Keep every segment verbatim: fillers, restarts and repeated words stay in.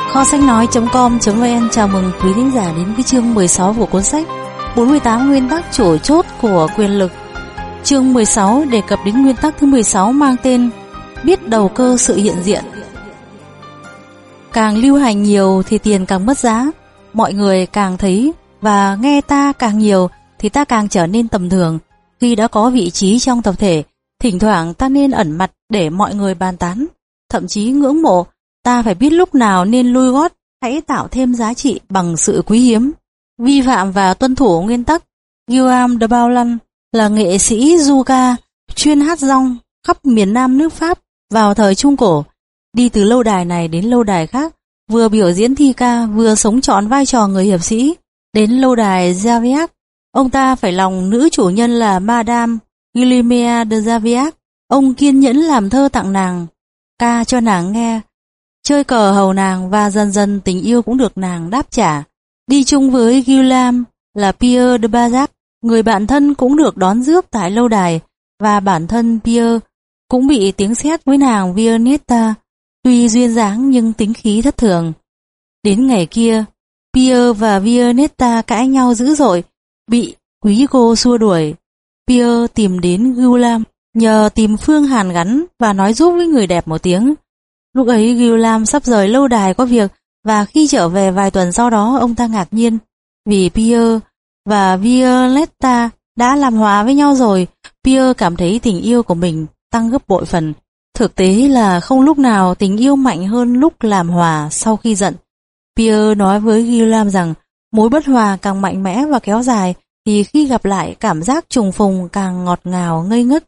Kho sách nói chấm com chấm vn chào mừng quý thính giả đến với chương mười sáu của cuốn sách bốn mươi tám nguyên tắc chủ chốt của quyền lực. Chương mười sáu đề cập đến nguyên tắc thứ mười sáu mang tên biết đầu cơ sự hiện diện. Càng lưu hành nhiều thì tiền càng mất giá. Mọi người càng thấy và nghe ta càng nhiều thì ta càng trở nên tầm thường. Khi đã có vị trí trong tập thể, thỉnh thoảng ta nên ẩn mặt để mọi người bàn tán, thậm chí ngưỡng mộ. Ta phải biết lúc nào nên lui gót, hãy tạo thêm giá trị bằng sự quý hiếm. Vi phạm và tuân thủ nguyên tắc. Guillaume de Boulogne là nghệ sĩ du ca chuyên hát rong khắp miền Nam nước Pháp vào thời Trung Cổ, đi từ lâu đài này đến lâu đài khác, vừa biểu diễn thi ca vừa sống trọn vai trò người hiệp sĩ. Đến lâu đài Javiac, ông ta phải lòng nữ chủ nhân là Madame Guillemette de Javiac. Ông kiên nhẫn làm thơ tặng nàng, ca cho nàng nghe, chơi cờ hầu nàng, và dần dần tình yêu cũng được nàng đáp trả. Đi chung với Guillaume là Pierre de Balzac, người bạn thân cũng được đón rước tại lâu đài, và bản thân Pierre cũng bị tiếng sét với nàng Violetta, tuy duyên dáng nhưng tính khí thất thường. Đến ngày kia, Pierre và Violetta cãi nhau dữ dội, bị quý cô xua đuổi. Pierre tìm đến Guillaume nhờ tìm phương hàn gắn và nói giúp với người đẹp một tiếng. Lúc ấy Guillaume sắp rời lâu đài có việc, và khi trở về vài tuần sau đó ông ta ngạc nhiên vì Pierre và Violetta đã làm hòa với nhau rồi. Pierre cảm thấy tình yêu của mình tăng gấp bội phần. Thực tế là không lúc nào tình yêu mạnh hơn lúc làm hòa sau khi giận. Pierre nói với Guillaume rằng mối bất hòa càng mạnh mẽ và kéo dài thì khi gặp lại cảm giác trùng phùng càng ngọt ngào ngây ngất.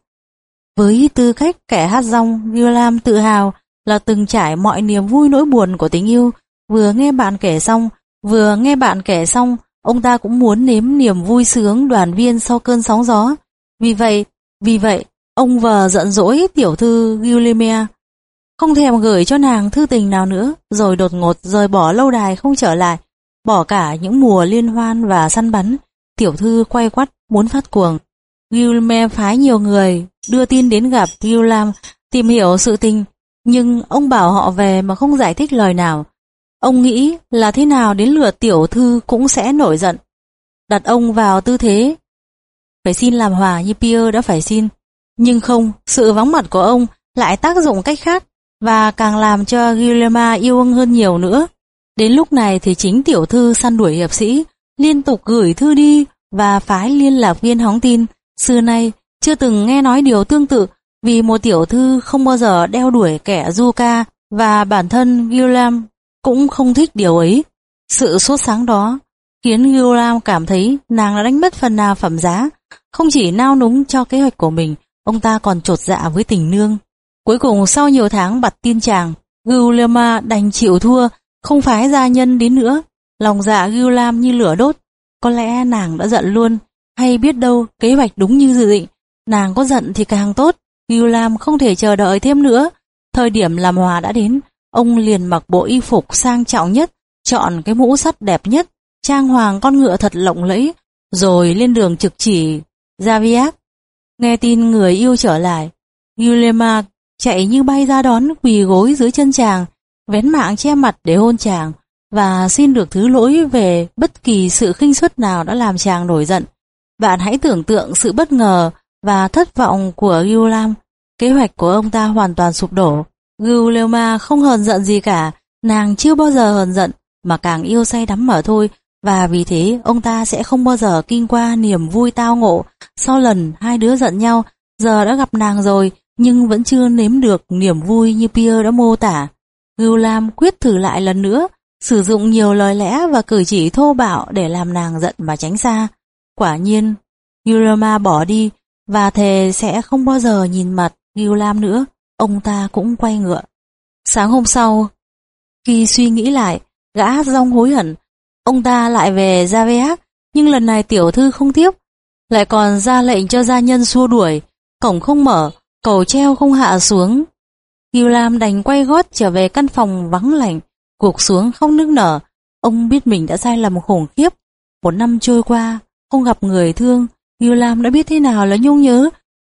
Với tư cách kẻ hát rong, Guillaume tự hào là từng trải mọi niềm vui nỗi buồn của tình yêu. Vừa nghe bạn kể xong, vừa nghe bạn kể xong, ông ta cũng muốn nếm niềm vui sướng đoàn viên sau cơn sóng gió. Vì vậy, vì vậy, ông vờ giận dỗi tiểu thư Guillemette, không thèm gửi cho nàng thư tình nào nữa, rồi đột ngột rời bỏ lâu đài không trở lại, bỏ cả những mùa liên hoan và săn bắn. Tiểu thư quay quắt muốn phát cuồng. Guillemette phái nhiều người đưa tin đến gặp Guillaume tìm hiểu sự tình, nhưng ông bảo họ về mà không giải thích lời nào. Ông nghĩ là thế nào đến lượt tiểu thư cũng sẽ nổi giận, đặt ông vào tư thế phải xin làm hòa như Pierre đã phải xin. Nhưng không, sự vắng mặt của ông lại tác dụng cách khác và càng làm cho Guillaume yêu ông hơn nhiều nữa. Đến lúc này thì chính tiểu thư săn đuổi hiệp sĩ, liên tục gửi thư đi và phái liên lạc viên hóng tin. Xưa nay chưa từng nghe nói điều tương tự, vì một tiểu thư không bao giờ đeo đuổi kẻ du ca, và bản thân Guillaume cũng không thích điều ấy. Sự sốt sáng đó khiến Guillaume cảm thấy nàng đã đánh mất phần nào phẩm giá. Không chỉ nao núng cho kế hoạch của mình, ông ta còn chột dạ với tình nương. Cuối cùng sau nhiều tháng bặt tin chàng, Guillaume đành chịu thua, không phái gia nhân đến nữa. Lòng dạ Guillaume như lửa đốt. Có lẽ nàng đã giận luôn, hay biết đâu kế hoạch đúng như dự định, nàng có giận thì càng tốt. Guillaume không thể chờ đợi thêm nữa. Thời điểm làm hòa đã đến, ông liền mặc bộ y phục sang trọng nhất, chọn cái mũ sắt đẹp nhất, trang hoàng con ngựa thật lộng lẫy, rồi lên đường trực chỉ Javiac. Nghe tin người yêu trở lại, Guillaume chạy như bay ra đón, quỳ gối dưới chân chàng, vén mạng che mặt để hôn chàng và xin được thứ lỗi về bất kỳ sự khinh suất nào đã làm chàng nổi giận. Bạn hãy tưởng tượng sự bất ngờ và thất vọng của Guillaume. Kế hoạch của ông ta hoàn toàn sụp đổ. Guillaume không hờn giận gì cả, nàng chưa bao giờ hờn giận, mà càng yêu say đắm mở thôi, và vì thế ông ta sẽ không bao giờ kinh qua niềm vui tao ngộ. Sau lần hai đứa giận nhau, giờ đã gặp nàng rồi, nhưng vẫn chưa nếm được niềm vui như Pierre đã mô tả. Guillaume quyết thử lại lần nữa, sử dụng nhiều lời lẽ và cử chỉ thô bạo để làm nàng giận mà tránh xa. Quả nhiên, Guillaume bỏ đi và thề sẽ không bao giờ nhìn mặt Guillaume nữa. Ông ta cũng quay ngựa. Sáng hôm sau, khi suy nghĩ lại, gã hát rong hối hận. Ông ta lại về Javiac, nhưng lần này tiểu thư không tiếp, lại còn ra lệnh cho gia nhân xua đuổi. Cổng không mở, cầu treo không hạ xuống. Guillaume đành quay gót trở về căn phòng vắng lạnh, gục xuống không nức nở. Ông biết mình đã sai lầm khủng khiếp. Một năm trôi qua, không gặp người thương, Guillaume đã biết thế nào là nhung nhớ.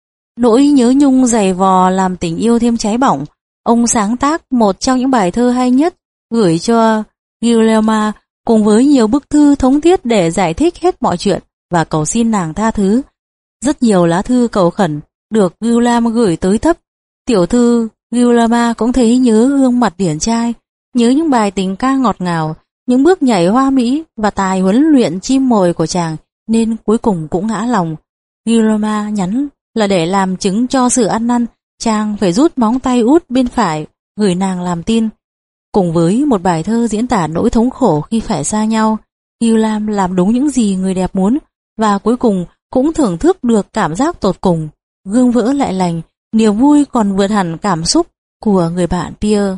Nỗi nhớ nhung dày vò làm tình yêu thêm cháy bỏng. Ông sáng tác một trong những bài thơ hay nhất gửi cho Guillermo cùng với nhiều bức thư thống thiết để giải thích hết mọi chuyện và cầu xin nàng tha thứ. Rất nhiều lá thư cầu khẩn được Guillermo gửi tới thấp. Tiểu thư Guillermo cũng thấy nhớ gương mặt điển trai, nhớ những bài tình ca ngọt ngào, những bước nhảy hoa mỹ và tài huấn luyện chim mồi của chàng, nên cuối cùng cũng ngã lòng. Guillermo nhắn là để làm chứng cho sự ăn năn, chàng phải rút móng tay út bên phải gửi nàng làm tin. Cùng với một bài thơ diễn tả nỗi thống khổ khi phải xa nhau, Guillermo làm đúng những gì người đẹp muốn và cuối cùng cũng thưởng thức được cảm giác tột cùng, gương vỡ lại lành, niềm vui còn vượt hẳn cảm xúc của người bạn Pierre.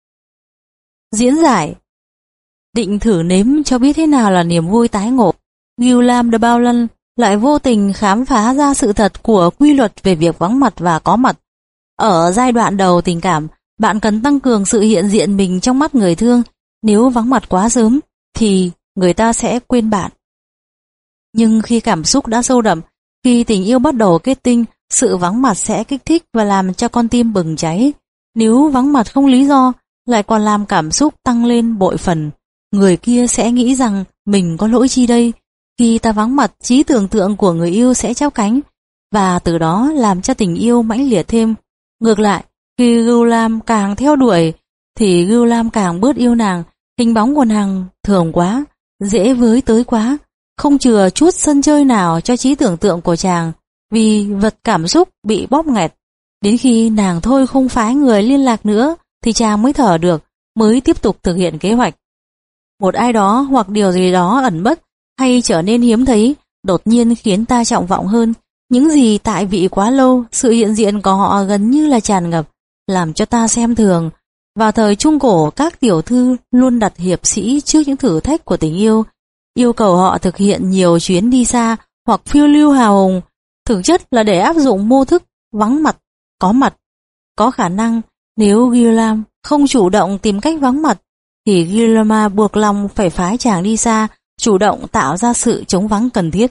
Diễn giải. Định thử nếm cho biết thế nào là niềm vui tái ngộ, Guillaume de Boulogne lại vô tình khám phá ra sự thật của quy luật về việc vắng mặt và có mặt. Ở giai đoạn đầu tình cảm, bạn cần tăng cường sự hiện diện mình trong mắt người thương. Nếu vắng mặt quá sớm thì người ta sẽ quên bạn. Nhưng khi cảm xúc đã sâu đậm, khi tình yêu bắt đầu kết tinh, sự vắng mặt sẽ kích thích và làm cho con tim bừng cháy. Nếu vắng mặt không lý do, lại còn làm cảm xúc tăng lên bội phần, người kia sẽ nghĩ rằng mình có lỗi chi đây. Khi ta vắng mặt, trí tưởng tượng của người yêu sẽ chắp cánh, và từ đó làm cho tình yêu mãnh liệt thêm. Ngược lại, khi Guillaume càng theo đuổi, thì Guillaume càng bớt yêu nàng. Hình bóng của nàng thường quá, dễ với tới quá, không chừa chút sân chơi nào cho trí tưởng tượng của chàng, vì vật cảm xúc bị bóp nghẹt. Đến khi nàng thôi không phái người liên lạc nữa, thì chàng mới thở được, mới tiếp tục thực hiện kế hoạch. Một ai đó hoặc điều gì đó ẩn mất hay trở nên hiếm thấy, đột nhiên khiến ta trọng vọng hơn. Những gì tại vị quá lâu, sự hiện diện của họ gần như là tràn ngập, làm cho ta xem thường. Vào thời Trung Cổ, các tiểu thư luôn đặt hiệp sĩ trước những thử thách của tình yêu, yêu cầu họ thực hiện nhiều chuyến đi xa hoặc phiêu lưu hào hùng, thực chất là để áp dụng mô thức vắng mặt, có mặt. Có khả năng nếu Guillaume không chủ động tìm cách vắng mặt, thì Guillaume buộc lòng phải phái chàng đi xa, chủ động tạo ra sự chống vắng cần thiết.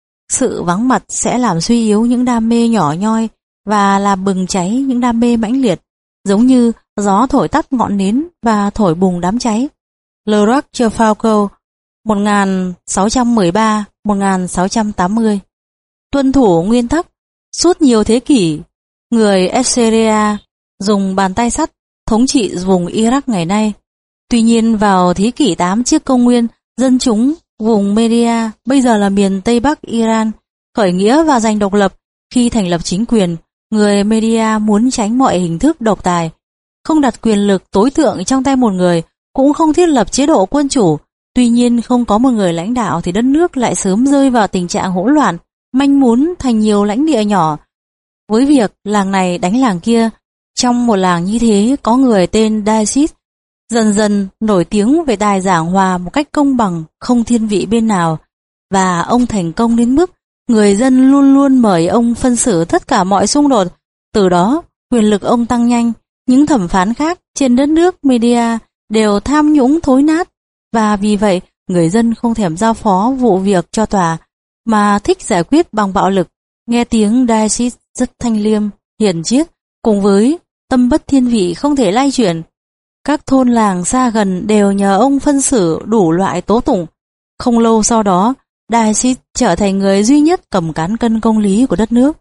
Sự vắng mặt sẽ làm suy yếu những đam mê nhỏ nhoi và làm bừng cháy những đam mê mãnh liệt, giống như gió thổi tắt ngọn nến và thổi bùng đám cháy. Le Roch Foucault, một nghìn sáu trăm mười ba đến một nghìn sáu trăm tám mươi. Tuân thủ nguyên tắc. Suốt nhiều thế kỷ, người Assyria dùng bàn tay sắt thống trị vùng Iraq ngày nay. Tuy nhiên vào thế kỷ tám trước công nguyên, dân chúng vùng Media, bây giờ là miền Tây Bắc Iran, khởi nghĩa và giành độc lập. Khi thành lập chính quyền, người Media muốn tránh mọi hình thức độc tài, không đặt quyền lực tối thượng trong tay một người, cũng không thiết lập chế độ quân chủ. Tuy nhiên không có một người lãnh đạo thì đất nước lại sớm rơi vào tình trạng hỗn loạn, manh mún thành nhiều lãnh địa nhỏ, với việc làng này đánh làng kia. Trong một làng như thế có người tên Daesh, dần dần nổi tiếng về tài giảng hòa một cách công bằng, không thiên vị bên nào, và ông thành công đến mức người dân luôn luôn mời ông phân xử tất cả mọi xung đột. Từ đó quyền lực ông tăng nhanh. Những thẩm phán khác trên đất nước Media đều tham nhũng thối nát, và vì vậy người dân không thèm giao phó vụ việc cho tòa, mà thích giải quyết bằng bạo lực. Nghe tiếng Daesh rất thanh liêm, hiền triết, cùng với tâm bất thiên vị không thể lay chuyển. Các thôn làng xa gần đều nhờ ông phân xử đủ loại tố tụng. Không lâu sau đó, Daesh trở thành người duy nhất cầm cán cân công lý của đất nước.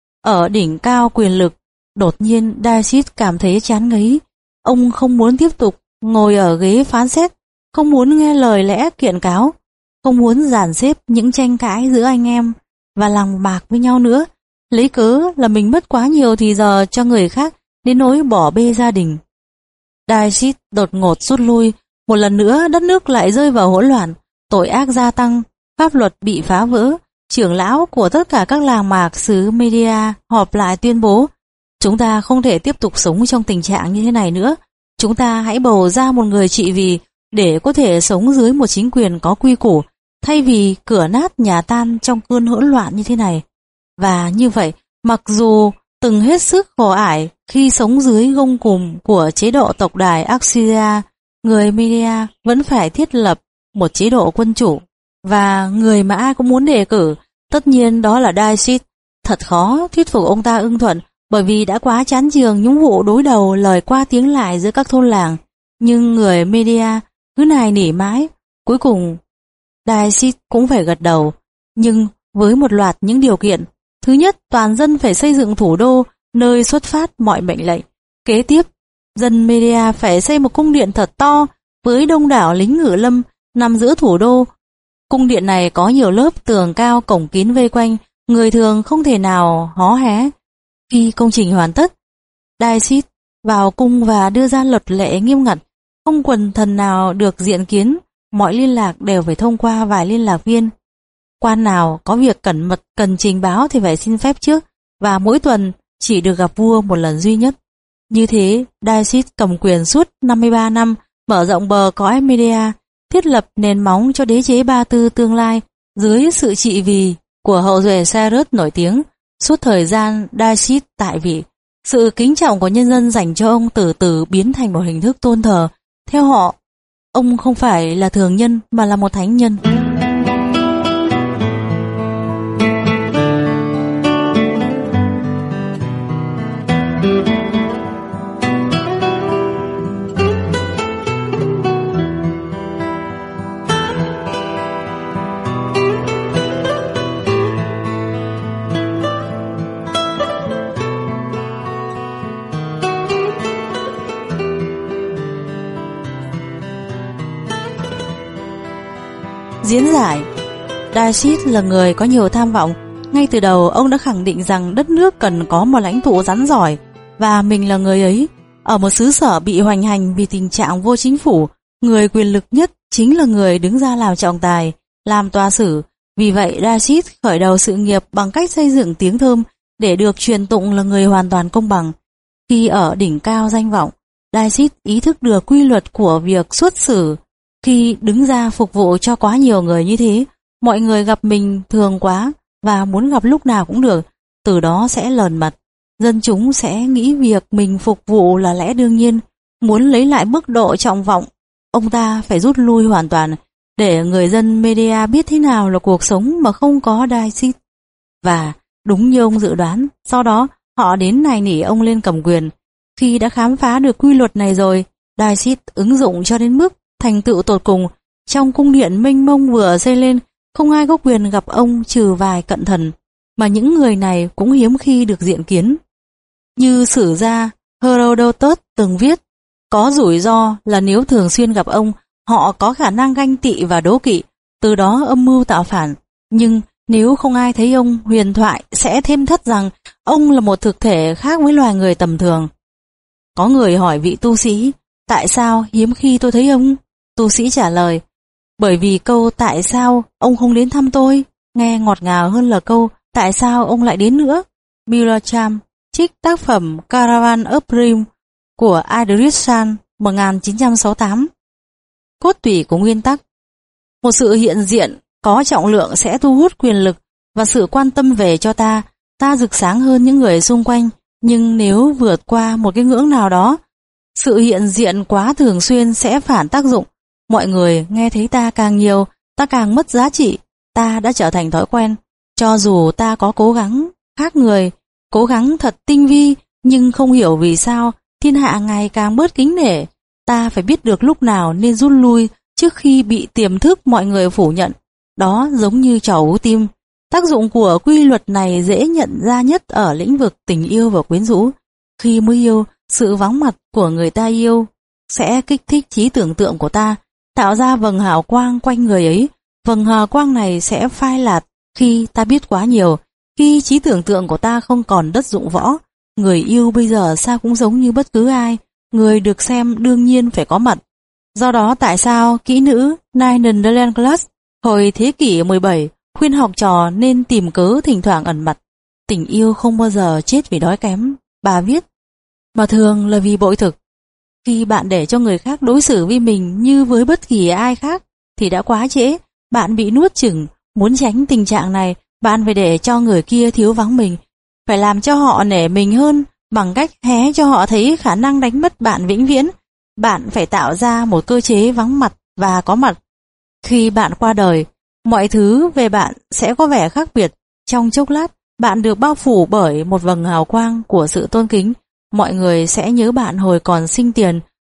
Ở đỉnh cao quyền lực, đột nhiên Daesh cảm thấy chán ngấy. Ông không muốn tiếp tục ngồi ở ghế phán xét, không muốn nghe lời lẽ kiện cáo, không muốn dàn xếp những tranh cãi giữa anh em và lòng bạc với nhau nữa, lấy cớ là mình mất quá nhiều thì giờ cho người khác, đến nỗi bỏ bê gia đình. Daesh đột ngột rút lui, một lần nữa đất nước lại rơi vào hỗn loạn, tội ác gia tăng, pháp luật bị phá vỡ. Trưởng lão của tất cả các làng mạc xứ Media họp lại tuyên bố: chúng ta không thể tiếp tục sống trong tình trạng như thế này nữa. Chúng ta hãy bầu ra một người trị vì để có thể sống dưới một chính quyền có quy củ, thay vì cửa nát nhà tan trong cơn hỗn loạn như thế này. Và như vậy, mặc dù từng hết sức khổ ải khi sống dưới gông cùm của chế độ tộc đài Assyria, người Media vẫn phải thiết lập một chế độ quân chủ, và người mà ai cũng muốn đề cử, tất nhiên đó là Daesh. Thật khó thuyết phục ông ta ưng thuận, bởi vì đã quá chán chường những vụ đối đầu lời qua tiếng lại giữa các thôn làng. nhưng người media cứ nài nỉ mãi. Cuối cùng Daeshit cũng phải gật đầu, nhưng với một loạt những điều kiện. Thứ nhất, toàn dân phải xây dựng thủ đô nơi xuất phát mọi mệnh lệnh. Kế tiếp, dân media phải xây một cung điện thật to với đông đảo lính ngự lâm nằm giữa thủ đô. Cung điện này có nhiều lớp tường cao, cổng kín vây quanh, người thường không thể nào hó hé. Khi công trình hoàn tất, Daeshit vào cung và đưa ra luật lệ nghiêm ngặt, không quần thần nào được diện kiến, mọi liên lạc đều phải thông qua vài liên lạc viên. Quan nào có việc cẩn mật cần trình báo thì phải xin phép trước, và mỗi tuần chỉ được gặp vua một lần duy nhất. Như thế, Daeshit cầm quyền suốt năm mươi ba năm, mở rộng bờ cõi media, thiết lập nền móng cho đế chế Ba Tư tương lai dưới sự trị vì của hậu duệ Cyrus nổi tiếng. Suốt thời gian Daeshit tại vị, sự kính trọng của nhân dân dành cho ông từ từ biến thành một hình thức tôn thờ. Theo họ, ông không phải là thường nhân mà là một thánh nhân. Diễn giải. Daeshit là người có nhiều tham vọng. Ngay từ đầu ông đã khẳng định rằng đất nước cần có một lãnh tụ rắn giỏi, và mình là người ấy. Ở một xứ sở bị hoành hành vì tình trạng vô chính phủ, người quyền lực nhất chính là người đứng ra làm trọng tài, làm tòa xử. Vì vậy Daeshit khởi đầu sự nghiệp bằng cách xây dựng tiếng thơm để được truyền tụng là người hoàn toàn công bằng. Khi ở đỉnh cao danh vọng, Daeshit ý thức được quy luật của việc xuất xử. Khi đứng ra phục vụ cho quá nhiều người như thế, mọi người gặp mình thường quá và muốn gặp lúc nào cũng được, từ đó sẽ lờn mặt. Dân chúng sẽ nghĩ việc mình phục vụ là lẽ đương nhiên. Muốn lấy lại mức độ trọng vọng, ông ta phải rút lui hoàn toàn, để người dân media biết thế nào là cuộc sống mà không có Daeshit. Và đúng như ông dự đoán, sau đó họ đến nài nỉ ông lên cầm quyền. Khi đã khám phá được quy luật này rồi, Daeshit ứng dụng cho đến mức thành tựu tột cùng. Trong cung điện mênh mông vừa xây lên, không ai có quyền gặp ông trừ vài cận thần, mà những người này cũng hiếm khi được diện kiến. Như sử gia Herodotus từng viết, có rủi ro là nếu thường xuyên gặp ông, họ có khả năng ganh tị và đố kỵ, từ đó âm mưu tạo phản. Nhưng nếu không ai thấy ông, huyền thoại sẽ thêm thắt rằng ông là một thực thể khác với loài người tầm thường. Có người hỏi vị tu sĩ, tại sao hiếm khi tôi thấy ông? Tu sĩ trả lời, bởi vì câu tại sao ông không đến thăm tôi nghe ngọt ngào hơn là câu tại sao ông lại đến nữa. Milacham trích tác phẩm Caravan of Dreams của Idris San một nghìn chín trăm sáu mươi tám. Cốt tủy của nguyên tắc. Một sự hiện diện có trọng lượng sẽ thu hút quyền lực và sự quan tâm về cho ta. Ta rực sáng hơn những người xung quanh, nhưng nếu vượt qua một cái ngưỡng nào đó, sự hiện diện quá thường xuyên sẽ phản tác dụng. Mọi người nghe thấy ta càng nhiều, ta càng mất giá trị. Ta đã trở thành thói quen. Cho dù ta có cố gắng khác người, cố gắng thật tinh vi, nhưng không hiểu vì sao thiên hạ ngày càng bớt kính nể. Ta phải biết được lúc nào nên rút lui trước khi bị tiềm thức mọi người phủ nhận. Đó giống như trò ú tim. Tác dụng của quy luật này dễ nhận ra nhất ở lĩnh vực tình yêu và quyến rũ. Khi mới yêu, sự vắng mặt của người ta yêu sẽ kích thích trí tưởng tượng của ta, tạo ra vầng hào quang quanh người ấy. Vầng hào quang này sẽ phai lạt khi ta biết quá nhiều, khi trí tưởng tượng của ta không còn đất dụng võ. Người yêu bây giờ sao cũng giống như bất cứ ai, người được xem đương nhiên phải có mặt. Do đó tại sao kỹ nữ Ninen de L'Enclos hồi thế kỷ mười bảy khuyên học trò nên tìm cớ thỉnh thoảng ẩn mặt. Tình yêu không bao giờ chết vì đói kém, bà viết, mà thường là vì bội thực. Khi bạn để cho người khác đối xử với mình như với bất kỳ ai khác thì đã quá trễ, bạn bị nuốt chửng. Muốn tránh tình trạng này, bạn phải để cho người kia thiếu vắng mình, phải làm cho họ nể mình hơn bằng cách hé cho họ thấy khả năng đánh mất bạn vĩnh viễn. Bạn phải tạo ra một cơ chế vắng mặt và có mặt. Khi bạn qua đời, mọi thứ về bạn sẽ có vẻ khác biệt. Trong chốc lát, bạn được bao phủ bởi một vầng hào quang của sự tôn kính. Mọi người sẽ nhớ bạn hồi còn sinh tiền,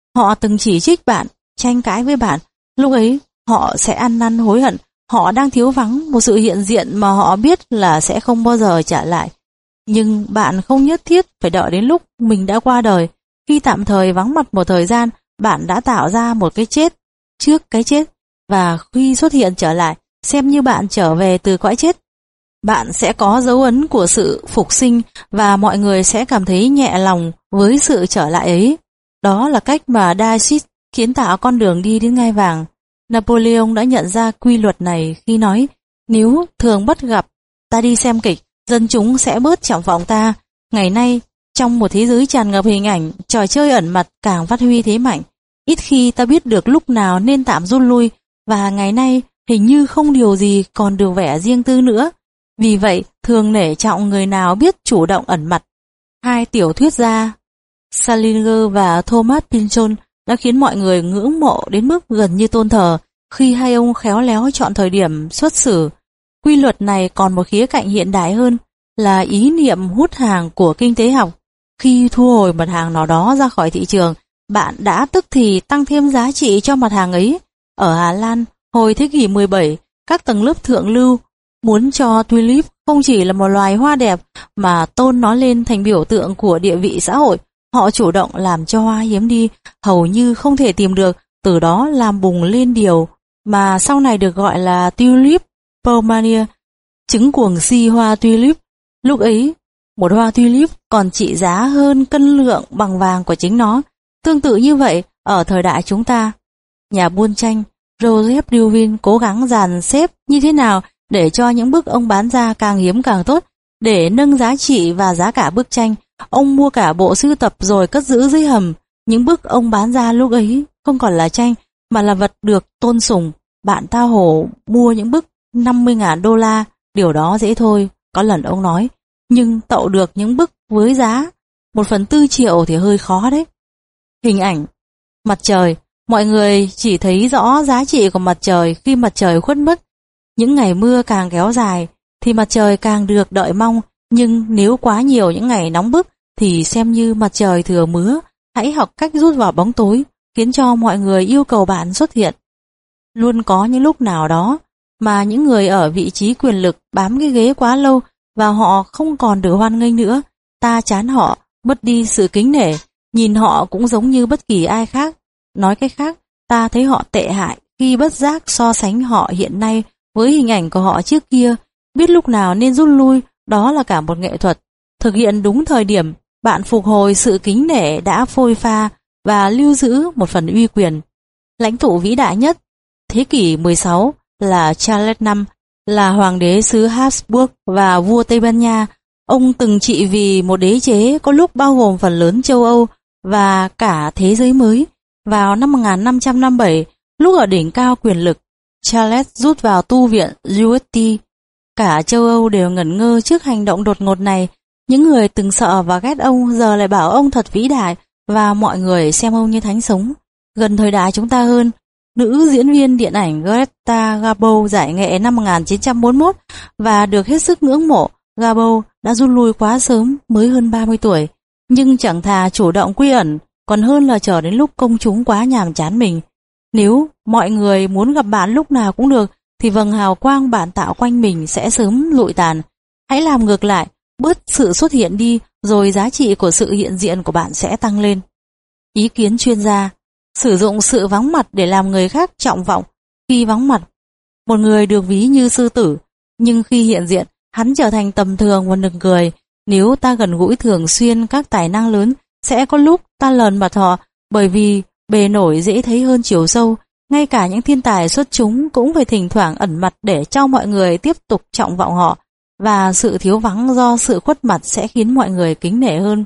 Họ từng chỉ trích bạn, tranh cãi với bạn. Lúc ấy, họ sẽ ăn năn hối hận. Họ đang thiếu vắng một sự hiện diện mà họ biết là sẽ không bao giờ trả lại. Nhưng bạn không nhất thiết phải đợi đến lúc mình đã qua đời. Khi tạm thời vắng mặt một thời gian, bạn đã tạo ra một cái chết trước cái chết. Và khi xuất hiện trở lại, xem như bạn trở về từ cõi chết. Bạn sẽ có dấu ấn của sự phục sinh và mọi người sẽ cảm thấy nhẹ lòng với sự trở lại ấy. Đó là cách mà David kiến tạo con đường đi đến ngai vàng. Napoleon đã nhận ra quy luật này khi nói, nếu thường bắt gặp ta đi xem kịch, dân chúng sẽ bớt trọng vọng ta. Ngày nay, trong một thế giới tràn ngập hình ảnh, trò chơi ẩn mặt càng phát huy thế mạnh. Ít khi ta biết được lúc nào nên tạm rút lui, và ngày nay hình như không điều gì còn được vẻ riêng tư nữa. Vì vậy, thường nể trọng người nào biết chủ động ẩn mặt. Hai tiểu thuyết gia Salinger và Thomas Pynchon đã khiến mọi người ngưỡng mộ đến mức gần như tôn thờ khi hai ông khéo léo chọn thời điểm xuất xử. Quy luật này còn một khía cạnh hiện đại hơn là ý niệm hút hàng của kinh tế học. Khi thu hồi mặt hàng nào đó ra khỏi thị trường, bạn đã tức thì tăng thêm giá trị cho mặt hàng ấy. Ở Hà Lan, hồi thế kỷ mười bảy, các tầng lớp thượng lưu muốn cho tulip không chỉ là một loài hoa đẹp mà tôn nó lên thành biểu tượng của địa vị xã hội. Họ chủ động làm cho hoa hiếm đi, hầu như không thể tìm được, từ đó làm bùng lên điều mà sau này được gọi là tulip pomania, chứng cuồng si hoa tulip. Lúc ấy, một hoa tulip còn trị giá hơn cân lượng bằng vàng của chính nó. Tương tự như vậy, ở thời đại chúng ta, nhà buôn tranh Joseph Duvin cố gắng dàn xếp như thế nào để cho những bức ông bán ra càng hiếm càng tốt, để nâng giá trị và giá cả bức tranh. Ông mua cả bộ sưu tập rồi cất giữ dưới hầm. Những bức ông bán ra lúc ấy không còn là tranh mà là vật được tôn sùng. Bạn tao hổ mua những bức năm mươi ngàn đô la, điều đó dễ thôi, có lần ông nói. Nhưng tậu được những bức với giá một phần tư triệu thì hơi khó đấy. Hình ảnh mặt trời, mọi người chỉ thấy rõ giá trị của mặt trời khi mặt trời khuất mất. Những ngày mưa càng kéo dài thì mặt trời càng được đợi mong, nhưng nếu quá nhiều những ngày nóng bức thì xem như mặt trời thừa mứa. Hãy học cách rút vào bóng tối, khiến cho mọi người yêu cầu bạn xuất hiện. Luôn có những lúc nào đó mà những người ở vị trí quyền lực bám cái ghế quá lâu và họ không còn được hoan nghênh nữa. Ta chán họ, mất đi sự kính nể, nhìn họ cũng giống như bất kỳ ai khác. Nói cách khác, ta thấy họ tệ hại khi bất giác so sánh họ hiện nay với hình ảnh của họ trước kia. Biết lúc nào nên rút lui, đó là cả một nghệ thuật. Thực hiện đúng thời điểm, bạn phục hồi sự kính nể đã phôi pha và lưu giữ một phần uy quyền. Lãnh tụ vĩ đại nhất thế kỷ mười sáu là Charles đệ nhị, là hoàng đế xứ Habsburg và vua Tây Ban Nha. Ông từng trị vì một đế chế có lúc bao gồm phần lớn châu Âu và cả thế giới mới. Vào năm một nghìn năm trăm năm mươi bảy, lúc ở đỉnh cao quyền lực, Charles rút vào tu viện u ét tê. Cả châu Âu đều ngẩn ngơ trước hành động đột ngột này. Những người từng sợ và ghét ông giờ lại bảo ông thật vĩ đại và mọi người xem ông như thánh sống. Gần thời đại chúng ta hơn, nữ diễn viên điện ảnh Greta Garbo giải nghệ năm một nghìn chín trăm bốn mươi mốt và được hết sức ngưỡng mộ. Garbo đã rút lui quá sớm, mới hơn ba mươi tuổi, nhưng chẳng thà chủ động quy ẩn, còn hơn là chờ đến lúc công chúng quá nhàm chán mình. Nếu mọi người muốn gặp bạn lúc nào cũng được, thì vầng hào quang bạn tạo quanh mình sẽ sớm lụi tàn. Hãy làm ngược lại, bớt sự xuất hiện đi, rồi giá trị của sự hiện diện của bạn sẽ tăng lên. Ý kiến chuyên gia: sử dụng sự vắng mặt để làm người khác trọng vọng. Khi vắng mặt, một người được ví như sư tử, nhưng khi hiện diện, hắn trở thành tầm thường và nực cười. Nếu ta gần gũi thường xuyên các tài năng lớn, sẽ có lúc ta lờn mặt họ, bởi vì bề nổi dễ thấy hơn chiều sâu. Ngay cả những thiên tài xuất chúng cũng phải thỉnh thoảng ẩn mặt để cho mọi người tiếp tục trọng vọng họ, và sự thiếu vắng do sự khuất mặt sẽ khiến mọi người kính nể hơn.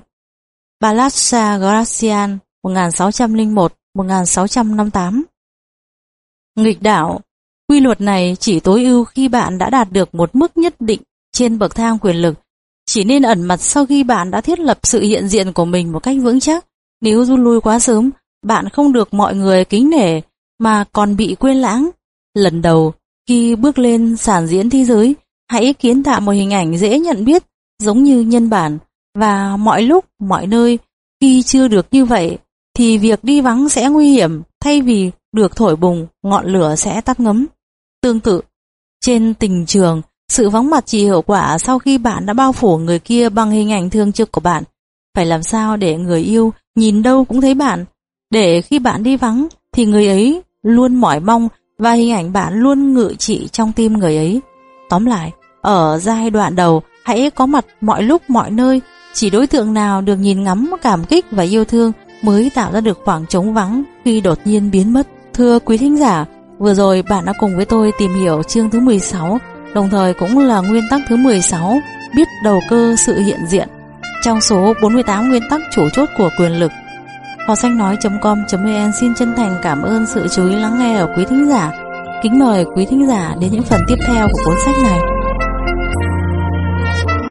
Balassa Gracian, một nghìn sáu trăm lẻ một đến một nghìn sáu trăm năm mươi tám. Nghịch đảo. Quy luật này chỉ tối ưu khi bạn đã đạt được một mức nhất định trên bậc thang quyền lực. Chỉ nên ẩn mặt sau khi bạn đã thiết lập sự hiện diện của mình một cách vững chắc. Nếu rút lui quá sớm, bạn không được mọi người kính nể mà còn bị quên lãng. Lần đầu, khi bước lên sàn diễn thế giới, hãy kiến tạo một hình ảnh dễ nhận biết, giống như nhân bản, và mọi lúc, mọi nơi. Khi chưa được như vậy, thì việc đi vắng sẽ nguy hiểm, thay vì được thổi bùng, ngọn lửa sẽ tắt ngấm. Tương tự, trên tình trường, sự vắng mặt chỉ hiệu quả sau khi bạn đã bao phủ người kia bằng hình ảnh thường trực của bạn. Phải làm sao để người yêu nhìn đâu cũng thấy bạn, để khi bạn đi vắng thì người ấy luôn mỏi mong và hình ảnh bạn luôn ngự trị trong tim người ấy. Tóm lại, ở giai đoạn đầu, hãy có mặt mọi lúc mọi nơi, chỉ đối tượng nào được nhìn ngắm, cảm kích và yêu thương mới tạo ra được khoảng trống vắng khi đột nhiên biến mất. Thưa quý thính giả, vừa rồi bạn đã cùng với tôi tìm hiểu chương thứ mười sáu, đồng thời cũng là nguyên tắc thứ mười sáu, biết đầu cơ sự hiện diện, trong số bốn mươi tám nguyên tắc chủ chốt của quyền lực. Kho sách nói chấm com chấm vn xin chân thành cảm ơn sự chú ý lắng nghe của quý thính giả. Kính mời quý thính giả đến những phần tiếp theo của cuốn sách này.